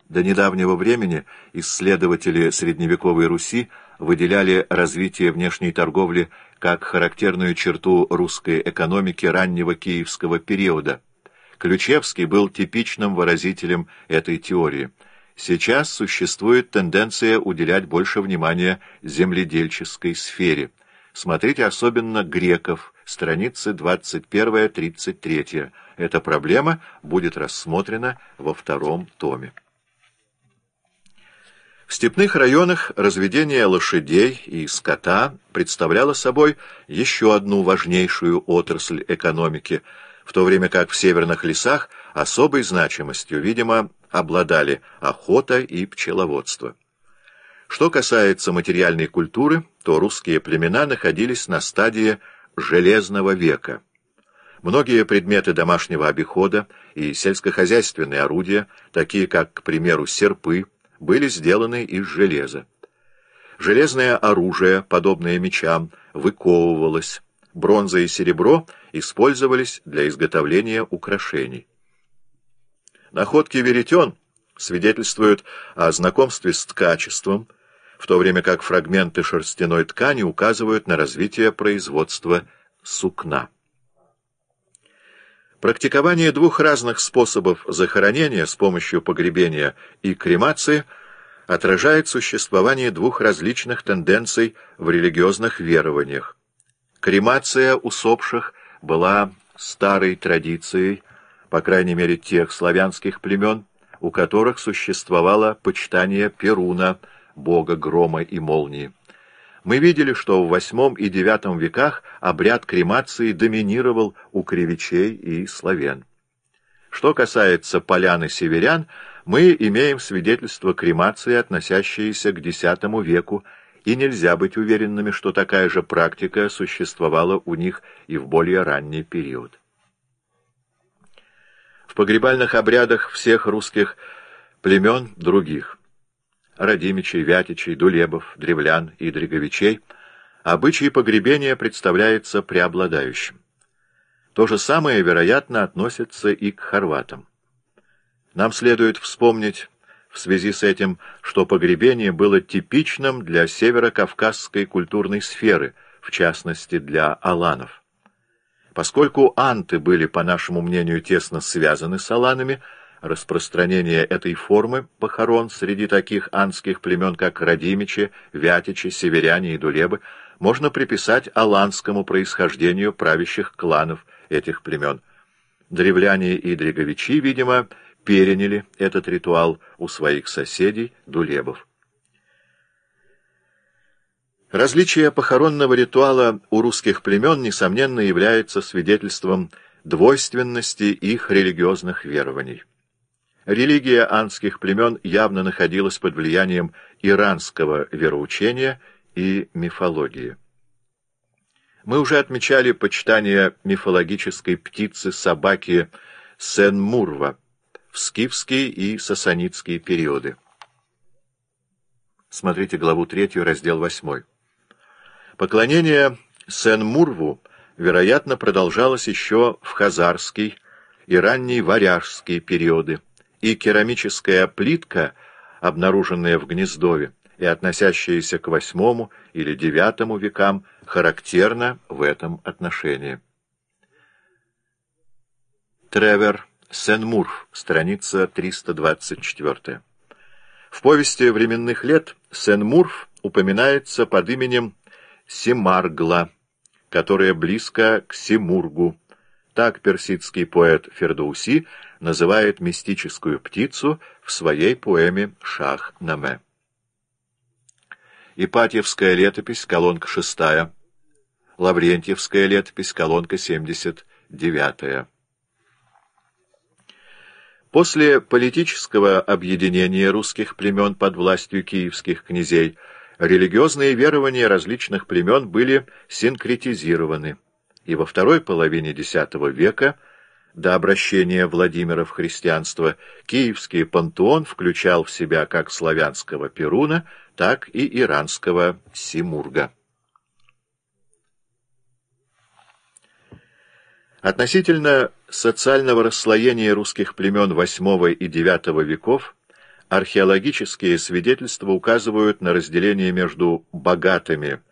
До недавнего времени исследователи средневековой Руси выделяли развитие внешней торговли как характерную черту русской экономики раннего киевского периода. Ключевский был типичным выразителем этой теории. Сейчас существует тенденция уделять больше внимания земледельческой сфере. Смотрите особенно Греков, страницы 21-33. Эта проблема будет рассмотрена во втором томе. В степных районах разведение лошадей и скота представляло собой еще одну важнейшую отрасль экономики, в то время как в северных лесах особой значимостью, видимо, обладали охота и пчеловодство. Что касается материальной культуры, то русские племена находились на стадии Железного века. Многие предметы домашнего обихода и сельскохозяйственные орудия, такие как, к примеру, серпы, были сделаны из железа. Железное оружие, подобное мечам, выковывалось. Бронза и серебро использовались для изготовления украшений. Находки веретен свидетельствуют о знакомстве с ткачеством, в то время как фрагменты шерстяной ткани указывают на развитие производства сукна. Практикование двух разных способов захоронения с помощью погребения и кремации отражает существование двух различных тенденций в религиозных верованиях. Кремация усопших была старой традицией, по крайней мере тех славянских племен, у которых существовало почитание Перуна, бога грома и молнии. Мы видели, что в VIII и IX веках обряд кремации доминировал у кривичей и славян. Что касается полян и северян, мы имеем свидетельство кремации, относящиеся к X веку, и нельзя быть уверенными, что такая же практика существовала у них и в более ранний период. В погребальных обрядах всех русских племен других – Радимичей, Вятичей, Дулебов, Древлян и Дреговичей, обычай погребения представляется преобладающим. То же самое, вероятно, относится и к хорватам. Нам следует вспомнить в связи с этим, что погребение было типичным для северокавказской культурной сферы, в частности для аланов. Поскольку анты были, по нашему мнению, тесно связаны с аланами, распространение этой формы похорон среди таких анских племен, как Радимичи, Вятичи, северяне и Дулебы, можно приписать аланскому происхождению правящих кланов этих племен. Древляне и Дреговичи, видимо, переняли этот ритуал у своих соседей, Дулебов. Различие похоронного ритуала у русских племен, несомненно, является свидетельством двойственности их религиозных верований. Религия анских племен явно находилась под влиянием иранского вероучения и мифологии. Мы уже отмечали почитание мифологической птицы собаки Сен-Мурва в скифские и сасанидские периоды. Смотрите главу 3, раздел 8. Поклонение Сен-Мурву, вероятно, продолжалось еще в хазарский и ранний варяжский периоды, и керамическая плитка, обнаруженная в Гнездове и относящаяся к VIII или IX векам, характерна в этом отношении. Тревер, Сен-Мурв, страница 324. В повести временных лет Сен-Мурв упоминается под именем Семаргла, которая близко к Симургу. Так персидский поэт Фердоуси называет мистическую птицу в своей поэме «Шах-Наме». Ипатьевская летопись, колонка 6, Лаврентьевская летопись, колонка 79. После политического объединения русских племен под властью киевских князей религиозные верования различных племен были синкретизированы, и во второй половине X века, до обращения Владимира в христианство, киевский пантеон включал в себя как славянского Перуна, так и иранского Симурга. Относительно социального расслоения русских племен VIII и IX веков Археологические свидетельства указывают на разделение между богатыми